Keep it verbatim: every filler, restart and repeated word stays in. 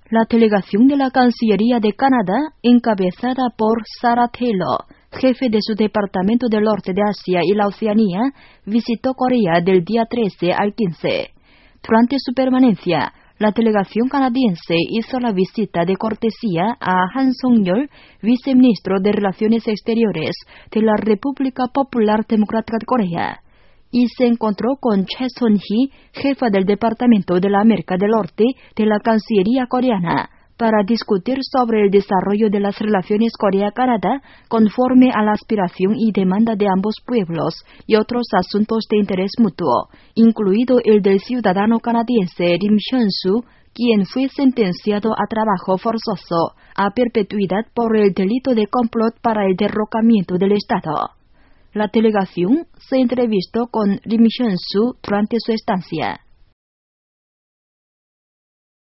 La delegación de la Cancillería de Canadá, encabezada por Sarah Taylor, jefe de su Departamento del Norte de Asia y la Oceanía, visitó Corea del día trece al quince. Durante su permanencia, la delegación canadiense hizo la visita de cortesía a Han Song-yeol, viceministro de Relaciones Exteriores de la República Popular Democrática de Corea, y se encontró con Choi Son-hee, jefa del Departamento de la América del Norte de la Cancillería coreana, para discutir sobre el desarrollo de las relaciones Corea-Canadá conforme a la aspiración y demanda de ambos pueblos y otros asuntos de interés mutuo, incluido el del ciudadano canadiense Rim Hyun-soo, quien fue sentenciado a trabajo forzoso a perpetuidad por el delito de complot para el derrocamiento del Estado. La delegación se entrevistó con Rim Hyun-soo durante su estancia.